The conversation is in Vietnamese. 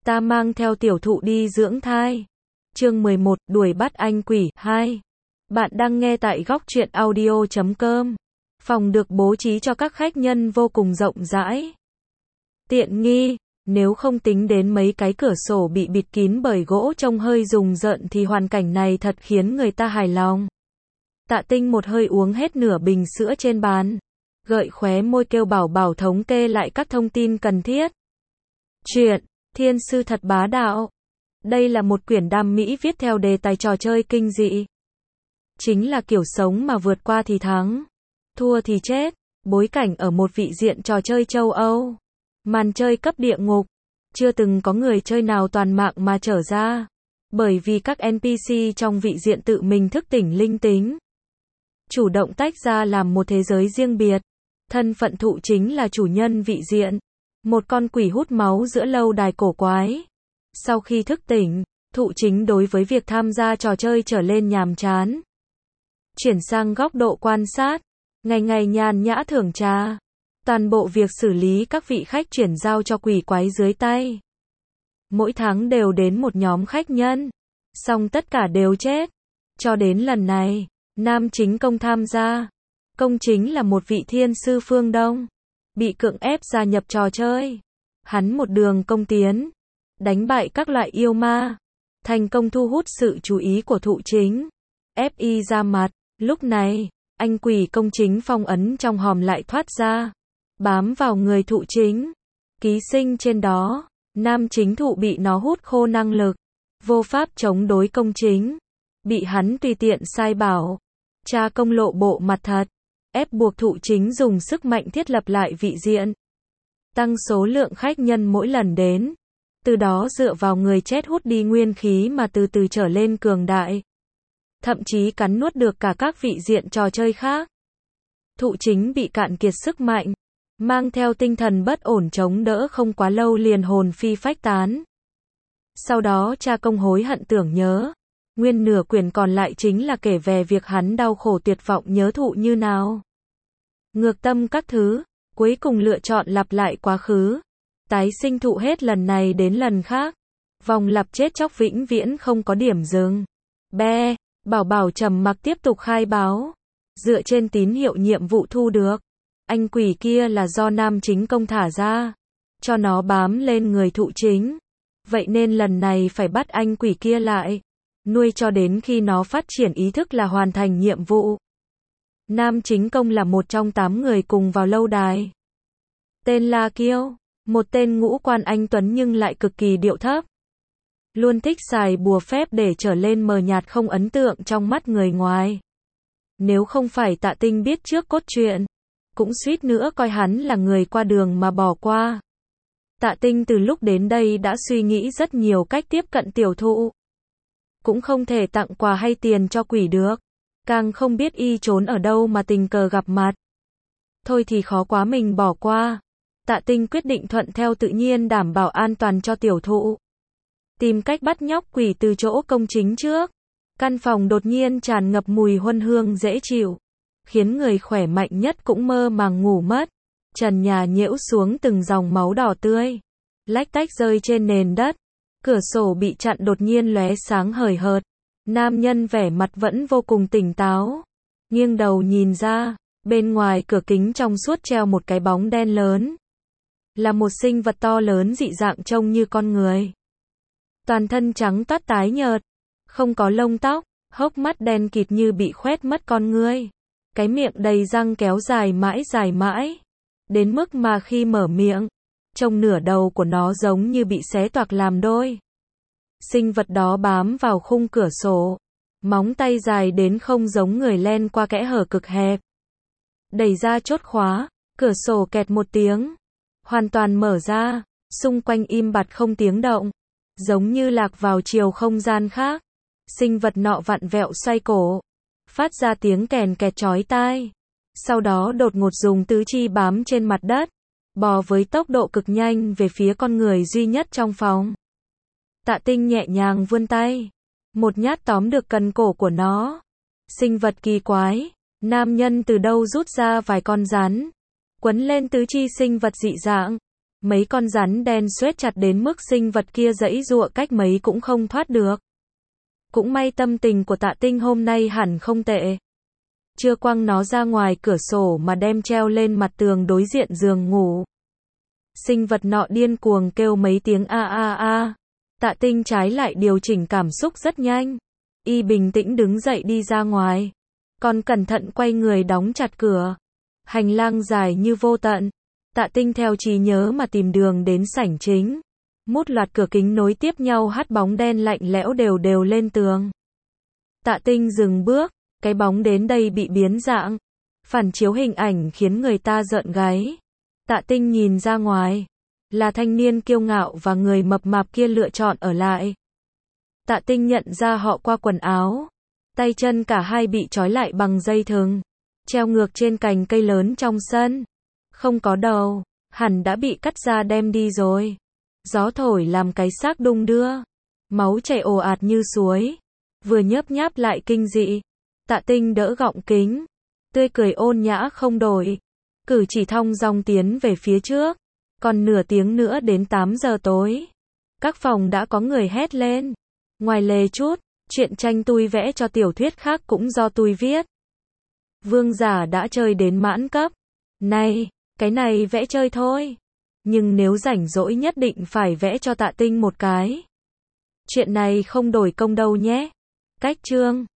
Ta mang theo tiểu thụ đi dưỡng thai. Chương 11, đuổi bắt anh quỷ 2. Bạn đang nghe tại góc truyện audio.com. Phòng được bố trí cho các khách nhân vô cùng rộng rãi. Tiện nghi, nếu không tính đến mấy cái cửa sổ bị bịt kín bởi gỗ trông hơi rùng rợn thì hoàn cảnh này thật khiến người ta hài lòng. Tạ Tinh một hơi uống hết nửa bình sữa trên bàn, gợi khóe môi kêu bảo thống kê lại các thông tin cần thiết. Chuyện Thiên sư thật bá đạo. Đây là một quyển đam mỹ viết theo đề tài trò chơi kinh dị. Chính là kiểu sống mà vượt qua thì thắng, thua thì chết. Bối cảnh ở một vị diện trò chơi châu Âu. Màn chơi cấp địa ngục. Chưa từng có người chơi nào toàn mạng mà trở ra. Bởi vì các NPC trong vị diện tự mình thức tỉnh linh tính, chủ động tách ra làm một thế giới riêng biệt. Thân phận thụ chính là chủ nhân vị diện. Một con quỷ hút máu giữa lâu đài cổ quái. Sau khi thức tỉnh, thụ chính đối với việc tham gia trò chơi trở lên nhàm chán. Chuyển sang góc độ quan sát, ngày ngày nhàn nhã thưởng trà. Toàn bộ việc xử lý các vị khách chuyển giao cho quỷ quái dưới tay. Mỗi tháng đều đến một nhóm khách nhân, song tất cả đều chết. Cho đến lần này, nam chính công tham gia. Công chính là một vị thiên sư phương Đông, bị cưỡng ép gia nhập trò chơi. Hắn một đường công tiến, đánh bại các loại yêu ma, thành công thu hút sự chú ý của thụ chính. FI ra mặt, lúc này, anh quỷ công chính phong ấn trong hòm lại thoát ra, bám vào người thụ chính. Ký sinh trên đó, nam chính thụ bị nó hút khô năng lực, vô pháp chống đối công chính, bị hắn tùy tiện sai bảo. Cha công lộ bộ mặt thật, ép buộc thụ chính dùng sức mạnh thiết lập lại vị diện, tăng số lượng khách nhân mỗi lần đến, từ đó dựa vào người chết hút đi nguyên khí mà từ từ trở lên cường đại, thậm chí cắn nuốt được cả các vị diện trò chơi khác. Thụ chính bị cạn kiệt sức mạnh, mang theo tinh thần bất ổn chống đỡ không quá lâu liền hồn phi phách tán. Sau đó cha công hối hận tưởng nhớ, nguyên nửa quyển còn lại chính là kể về việc hắn đau khổ tuyệt vọng nhớ thụ như nào. Ngược tâm các thứ, cuối cùng lựa chọn lặp lại quá khứ, tái sinh thụ hết lần này đến lần khác. Vòng lặp chết chóc vĩnh viễn không có điểm dừng. Bảo trầm mặc tiếp tục khai báo. Dựa trên tín hiệu nhiệm vụ thu được, anh quỷ kia là do nam chính công thả ra, cho nó bám lên người thụ chính. Vậy nên lần này phải bắt anh quỷ kia lại, nuôi cho đến khi nó phát triển ý thức là hoàn thành nhiệm vụ. Nam chính công là một trong 8 người cùng vào lâu đài. Tên là Kiêu, một tên ngũ quan anh tuấn nhưng lại cực kỳ điệu thấp. Luôn thích xài bùa phép để trở lên mờ nhạt không ấn tượng trong mắt người ngoài. Nếu không phải Tạ Tinh biết trước cốt truyện, cũng suýt nữa coi hắn là người qua đường mà bỏ qua. Tạ Tinh từ lúc đến đây đã suy nghĩ rất nhiều cách tiếp cận tiểu thụ. Cũng không thể tặng quà hay tiền cho quỷ được, càng không biết y trốn ở đâu mà tình cờ gặp mặt. Thôi thì khó quá mình bỏ qua. Tạ Tinh quyết định thuận theo tự nhiên đảm bảo an toàn cho tiểu thụ. Tìm cách bắt nhóc quỷ từ chỗ công chính trước. Căn phòng đột nhiên tràn ngập mùi huân hương dễ chịu, khiến người khỏe mạnh nhất cũng mơ màng ngủ mất. Trần nhà nhễu xuống từng dòng máu đỏ tươi, lách tách rơi trên nền đất. Cửa sổ bị chặn đột nhiên lóe sáng hời hợt. Nam nhân vẻ mặt vẫn vô cùng tỉnh táo, nghiêng đầu nhìn ra, bên ngoài cửa kính trong suốt treo một cái bóng đen lớn. Là một sinh vật to lớn dị dạng trông như con người. Toàn thân trắng toát tái nhợt, không có lông tóc, hốc mắt đen kịt như bị khoét mất con ngươi. Cái miệng đầy răng kéo dài mãi, đến mức mà khi mở miệng, trông nửa đầu của nó giống như bị xé toạc làm đôi. Sinh vật đó bám vào khung cửa sổ, móng tay dài đến không giống người len qua kẽ hở cực hẹp. Đẩy ra chốt khóa, cửa sổ kẹt một tiếng, hoàn toàn mở ra, xung quanh im bặt không tiếng động, giống như lạc vào chiều không gian khác. Sinh vật nọ vặn vẹo xoay cổ, phát ra tiếng kèn kẹt chói tai. Sau đó đột ngột dùng tứ chi bám trên mặt đất, bò với tốc độ cực nhanh về phía con người duy nhất trong phòng. Tạ Tinh nhẹ nhàng vươn tay, một nhát tóm được cần cổ của nó. Sinh vật kỳ quái, nam nhân từ đâu rút ra vài con rắn, quấn lên tứ chi sinh vật dị dạng, Mấy con rắn đen xoét chặt đến mức sinh vật kia giãy giụa cách mấy cũng không thoát được. Cũng may tâm tình của Tạ Tinh hôm nay hẳn không tệ. Chưa quăng nó ra ngoài cửa sổ mà đem treo lên mặt tường đối diện giường ngủ. Sinh vật nọ điên cuồng kêu mấy tiếng a a a. Tạ Tinh trái lại điều chỉnh cảm xúc rất nhanh. Y bình tĩnh đứng dậy đi ra ngoài. Còn cẩn thận quay người đóng chặt cửa. Hành lang dài như vô tận. Tạ Tinh theo trí nhớ mà tìm đường đến sảnh chính. Một loạt cửa kính nối tiếp nhau hắt bóng đen lạnh lẽo đều đều lên tường. Tạ Tinh dừng bước, cái bóng đến đây bị biến dạng. Phản chiếu hình ảnh khiến người ta rợn gáy. Tạ Tinh nhìn ra ngoài. Là thanh niên kiêu ngạo và người mập mạp kia lựa chọn ở lại. Tạ Tinh nhận ra họ qua quần áo. Tay chân cả hai bị trói lại bằng dây thừng. Treo ngược trên cành cây lớn trong sân. Không có đầu, hẳn đã bị cắt ra đem đi rồi. Gió thổi làm cái xác đung đưa. Máu chảy ồ ạt như suối. Vừa nhớp nháp lại kinh dị. Tạ Tinh đỡ gọng kính. Tươi cười ôn nhã không đổi. Cử chỉ thong dong tiến về phía trước. Còn nửa tiếng nữa đến 8 giờ tối. Các phòng đã có người hét lên. Ngoài lề chút, chuyện tranh tui vẽ cho tiểu thuyết khác cũng do tui viết. Vương giả đã chơi đến mãn cấp. Này, cái này vẽ chơi thôi. Nhưng nếu rảnh rỗi nhất định phải vẽ cho Tạ Tinh một cái. Chuyện này không đổi công đâu nhé. Cách chương